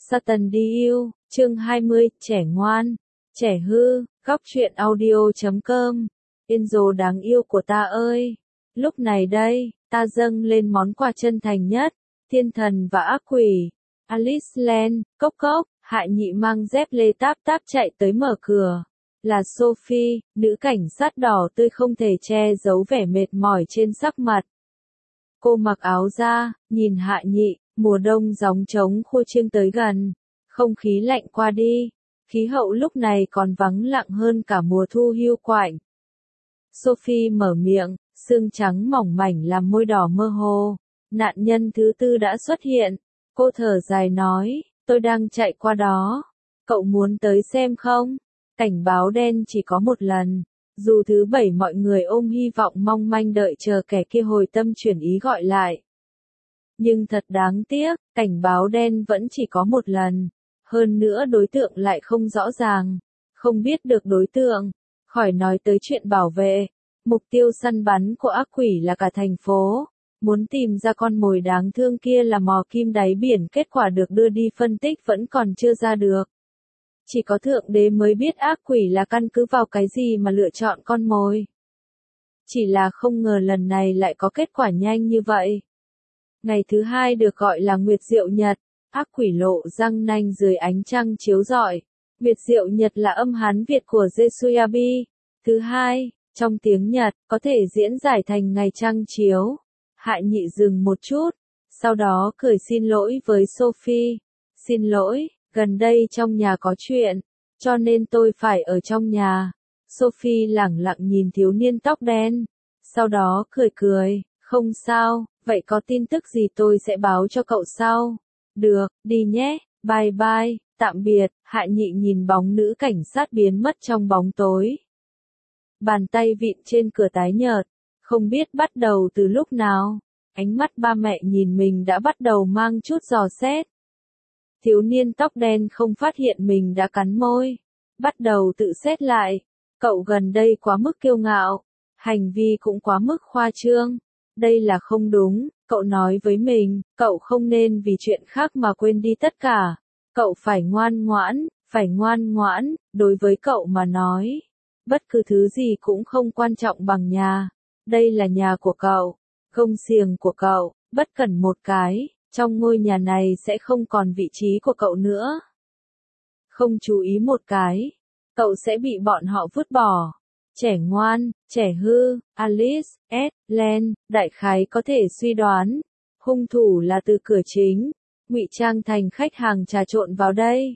Satan đi yêu, chương 20, trẻ ngoan, trẻ hư, góc truyện audio.com. Enzo đáng yêu của ta ơi, lúc này đây, ta dâng lên món quà chân thành nhất, thiên thần và ác quỷ. Alice Land, cốc cốc, Hại Nhị mang dép lê táp táp chạy tới mở cửa. Là Sophie, nữ cảnh sát đỏ tươi không thể che giấu vẻ mệt mỏi trên sắc mặt. Cô mặc áo da, nhìn Hạ Nhị, mùa đông gióng trống khô chiêng tới gần, không khí lạnh qua đi, khí hậu lúc này còn vắng lặng hơn cả mùa thu hiu quạnh. Sophie mở miệng, xương trắng mỏng mảnh làm môi đỏ mơ hồ, nạn nhân thứ tư đã xuất hiện, cô thở dài nói, tôi đang chạy qua đó, cậu muốn tới xem không? Cảnh báo đen chỉ có một lần. Dù thứ bảy mọi người ôm hy vọng mong manh đợi chờ kẻ kia hồi tâm chuyển ý gọi lại. Nhưng thật đáng tiếc, cảnh báo đen vẫn chỉ có một lần. Hơn nữa đối tượng lại không rõ ràng. Không biết được đối tượng. Khỏi nói tới chuyện bảo vệ. Mục tiêu săn bắn của ác quỷ là cả thành phố. Muốn tìm ra con mồi đáng thương kia là mò kim đáy biển, kết quả được đưa đi phân tích vẫn còn chưa ra được. Chỉ có Thượng Đế mới biết ác quỷ là căn cứ vào cái gì mà lựa chọn con mồi. Chỉ là không ngờ lần này lại có kết quả nhanh như vậy. Ngày thứ hai được gọi là Nguyệt Diệu Nhật, ác quỷ lộ răng nanh dưới ánh trăng chiếu rọi. Nguyệt Diệu Nhật là âm Hán Việt của Jesuyabi. Thứ hai, trong tiếng Nhật, có thể diễn giải thành ngày trăng chiếu. Hại Nhị dừng một chút, sau đó cười xin lỗi với Sophie. Xin lỗi. Gần đây trong nhà có chuyện, cho nên tôi phải ở trong nhà. Sophie lẳng lặng nhìn thiếu niên tóc đen, sau đó cười, không sao, vậy có tin tức gì tôi sẽ báo cho cậu sau. Được, đi nhé, bye bye, tạm biệt. Hạ Nhị nhìn bóng nữ cảnh sát biến mất trong bóng tối. Bàn tay vịn trên cửa tái nhợt, không biết bắt đầu từ lúc nào, ánh mắt ba mẹ nhìn mình đã bắt đầu mang chút dò xét. Thiếu niên tóc đen không phát hiện mình đã cắn môi, bắt đầu tự xét lại, cậu gần đây quá mức kiêu ngạo, hành vi cũng quá mức khoa trương, đây là không đúng, cậu nói với mình, cậu không nên vì chuyện khác mà quên đi tất cả, cậu phải ngoan ngoãn, đối với cậu mà nói, bất cứ thứ gì cũng không quan trọng bằng nhà, đây là nhà của cậu, gông xiềng của cậu, bất cần một cái. Trong ngôi nhà này sẽ không còn vị trí của cậu nữa. Không chú ý một cái, cậu sẽ bị bọn họ vứt bỏ. Trẻ ngoan, trẻ hư, Alice, Len, đại khái có thể suy đoán. Hung thủ là từ cửa chính, ngụy trang thành khách hàng trà trộn vào đây.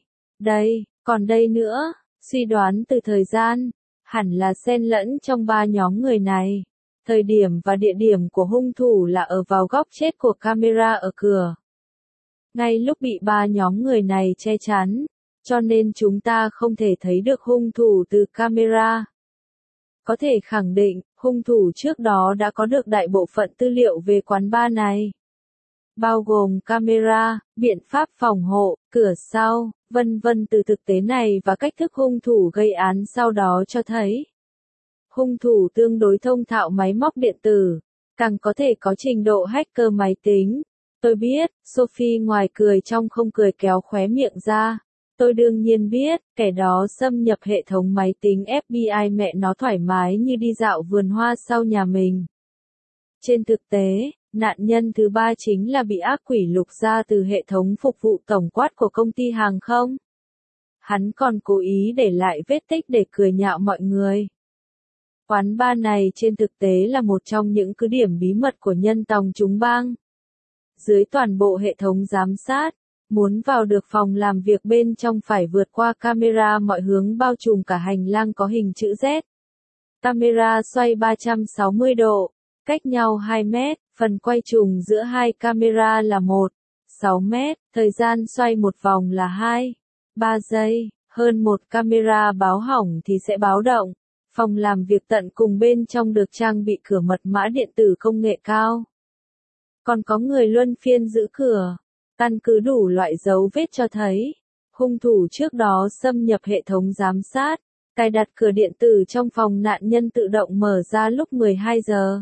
Còn đây nữa, suy đoán từ thời gian, hẳn là xen lẫn trong ba nhóm người này. Thời điểm và địa điểm của hung thủ là ở vào góc chết của camera ở cửa. Ngay lúc bị ba nhóm người này che chắn, cho nên chúng ta không thể thấy được hung thủ từ camera. Có thể khẳng định, hung thủ trước đó đã có được đại bộ phận tư liệu về quán bar này. Bao gồm camera, biện pháp phòng hộ, cửa sau, vân vân. Từ thực tế này và cách thức hung thủ gây án sau đó cho thấy. Hung thủ tương đối thông thạo máy móc điện tử, càng có thể có trình độ hacker máy tính. Tôi biết, Sophie ngoài cười trong không cười kéo khóe miệng ra. Tôi đương nhiên biết, kẻ đó xâm nhập hệ thống máy tính FBI mẹ nó thoải mái như đi dạo vườn hoa sau nhà mình. Trên thực tế, nạn nhân thứ ba chính là bị ác quỷ lục ra từ hệ thống phục vụ tổng quát của công ty hàng không. Hắn còn cố ý để lại vết tích để cười nhạo mọi người. Quán bar này trên thực tế là một trong những cứ điểm bí mật của nhân tòng chúng bang. Dưới toàn bộ hệ thống giám sát, muốn vào được phòng làm việc bên trong phải vượt qua camera mọi hướng bao trùm cả hành lang có hình chữ Z. Camera xoay 360 độ, cách nhau 2 mét, phần quay trùng giữa hai camera là 6 mét, thời gian xoay một vòng là 3 giây, hơn một camera báo hỏng thì sẽ báo động. Phòng làm việc tận cùng bên trong được trang bị cửa mật mã điện tử công nghệ cao. Còn có người luân phiên giữ cửa. Căn cứ đủ loại dấu vết cho thấy, hung thủ trước đó xâm nhập hệ thống giám sát, cài đặt cửa điện tử trong phòng nạn nhân tự động mở ra lúc 12 giờ.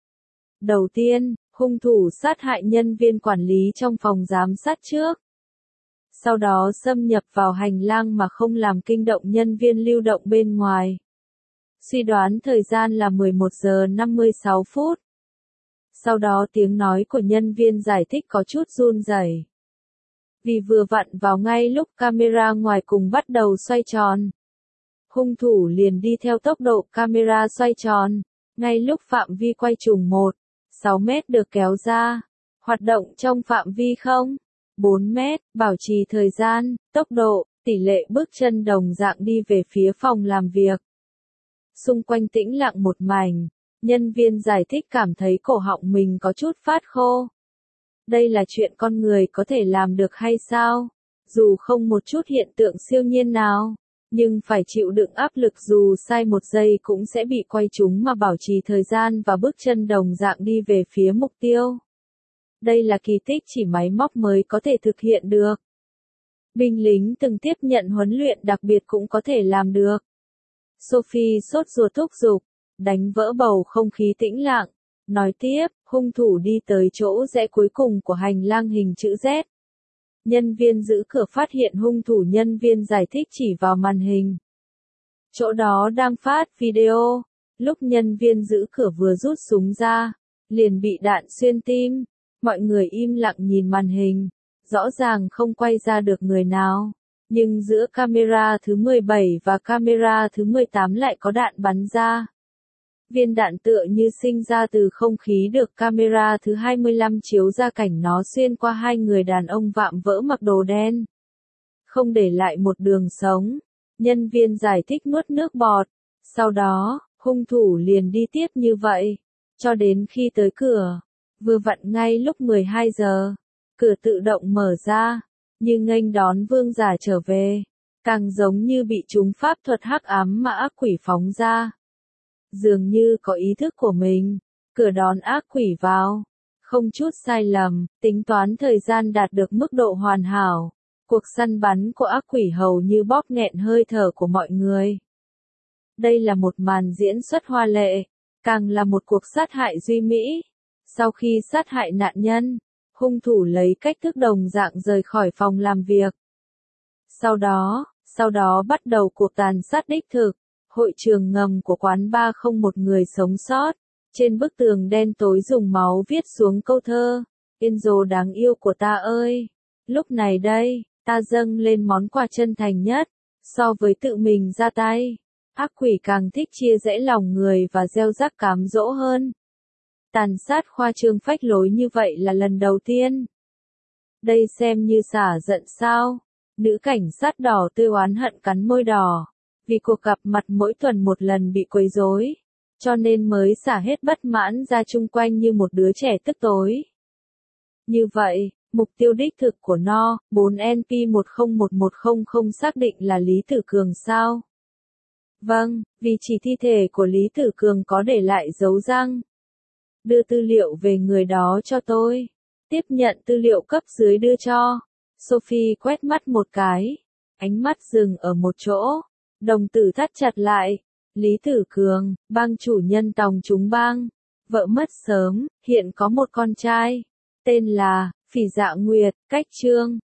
Đầu tiên, hung thủ sát hại nhân viên quản lý trong phòng giám sát trước. sau đó xâm nhập vào hành lang mà không làm kinh động nhân viên lưu động bên ngoài. Suy đoán thời gian là 11 giờ 56 phút. Sau đó tiếng nói của nhân viên giải thích có chút run rẩy. Vì vừa vặn vào ngay lúc camera ngoài cùng bắt đầu xoay tròn. Hung thủ liền đi theo tốc độ camera xoay tròn, ngay lúc phạm vi quay trùng 1,6 mét được kéo ra. Hoạt động trong phạm vi 0,4 mét, bảo trì thời gian, tốc độ, tỷ lệ bước chân đồng dạng đi về phía phòng làm việc. Xung quanh tĩnh lặng một mảnh, nhân viên giải thích cảm thấy cổ họng mình có chút phát khô. Đây là chuyện con người có thể làm được hay sao? Dù không một chút hiện tượng siêu nhiên nào, nhưng phải chịu đựng áp lực dù sai một giây cũng sẽ bị quay trúng mà bảo trì thời gian và bước chân đồng dạng đi về phía mục tiêu. Đây là kỳ tích chỉ máy móc mới có thể thực hiện được. Binh lính từng tiếp nhận huấn luyện đặc biệt cũng có thể làm được. Sophie sốt ruột thúc giục, đánh vỡ bầu không khí tĩnh lặng. Nói tiếp, hung thủ đi tới chỗ rẽ cuối cùng của hành lang hình chữ Z. Nhân viên giữ cửa phát hiện hung thủ, nhân viên giải thích chỉ vào màn hình. Chỗ đó đang phát video, lúc nhân viên giữ cửa vừa rút súng ra, liền bị đạn xuyên tim. Mọi người im lặng nhìn màn hình, rõ ràng không quay ra được người nào. Nhưng giữa camera thứ 17 và camera thứ 18 lại có đạn bắn ra. Viên đạn tựa như sinh ra từ không khí được camera thứ 25 chiếu ra cảnh nó xuyên qua hai người đàn ông vạm vỡ mặc đồ đen. Không để lại một đường sống. Nhân viên giải thích nuốt nước bọt. Sau đó, hung thủ liền đi tiếp như vậy, cho đến khi tới cửa. Vừa vặn ngay lúc 12 giờ, cửa tự động mở ra, như nghênh đón vương giả trở về, càng giống như bị trúng pháp thuật hắc ám mà ác quỷ phóng ra. Dường như có ý thức của mình, cửa đón ác quỷ vào, không chút sai lầm, tính toán thời gian đạt được mức độ hoàn hảo. Cuộc săn bắn của ác quỷ hầu như bóp nghẹn hơi thở của mọi người. Đây là một màn diễn xuất hoa lệ, càng là một cuộc sát hại duy mỹ. Sau khi sát hại nạn nhân, hung thủ lấy cách thức đồng dạng rời khỏi phòng làm việc. Sau đó bắt đầu cuộc tàn sát đích thực. Hội trường ngầm của quán bar không một người sống sót. Trên bức tường đen tối dùng máu viết xuống câu thơ, Enzo đáng yêu của ta ơi. Lúc này đây, ta dâng lên món quà chân thành nhất, so với tự mình ra tay. Ác quỷ càng thích chia rẽ lòng người và gieo rắc cám dỗ hơn. Tàn sát khoa trương phách lối như vậy là lần đầu tiên. Đây xem như xả giận sao? Nữ cảnh sát đỏ tươi oán hận cắn môi đỏ. Vì cuộc gặp mặt mỗi tuần một lần bị quấy rối, cho nên mới xả hết bất mãn ra chung quanh như một đứa trẻ tức tối. Như vậy, mục tiêu đích thực của nó, 4NP101100 xác định là Lý Tử Cường sao? Vâng, vì chỉ thi thể của Lý Tử Cường có để lại dấu răng. Đưa tư liệu về người đó cho tôi. Tiếp nhận tư liệu cấp dưới đưa cho. Sophie quét mắt một cái. Ánh mắt dừng ở một chỗ. Đồng tử thắt chặt lại. Lý Tử Cường, bang chủ nhân Tòng Chúng Bang. Vợ mất sớm, hiện có một con trai. Tên là Phỉ Dạ Nguyệt, cách Trương.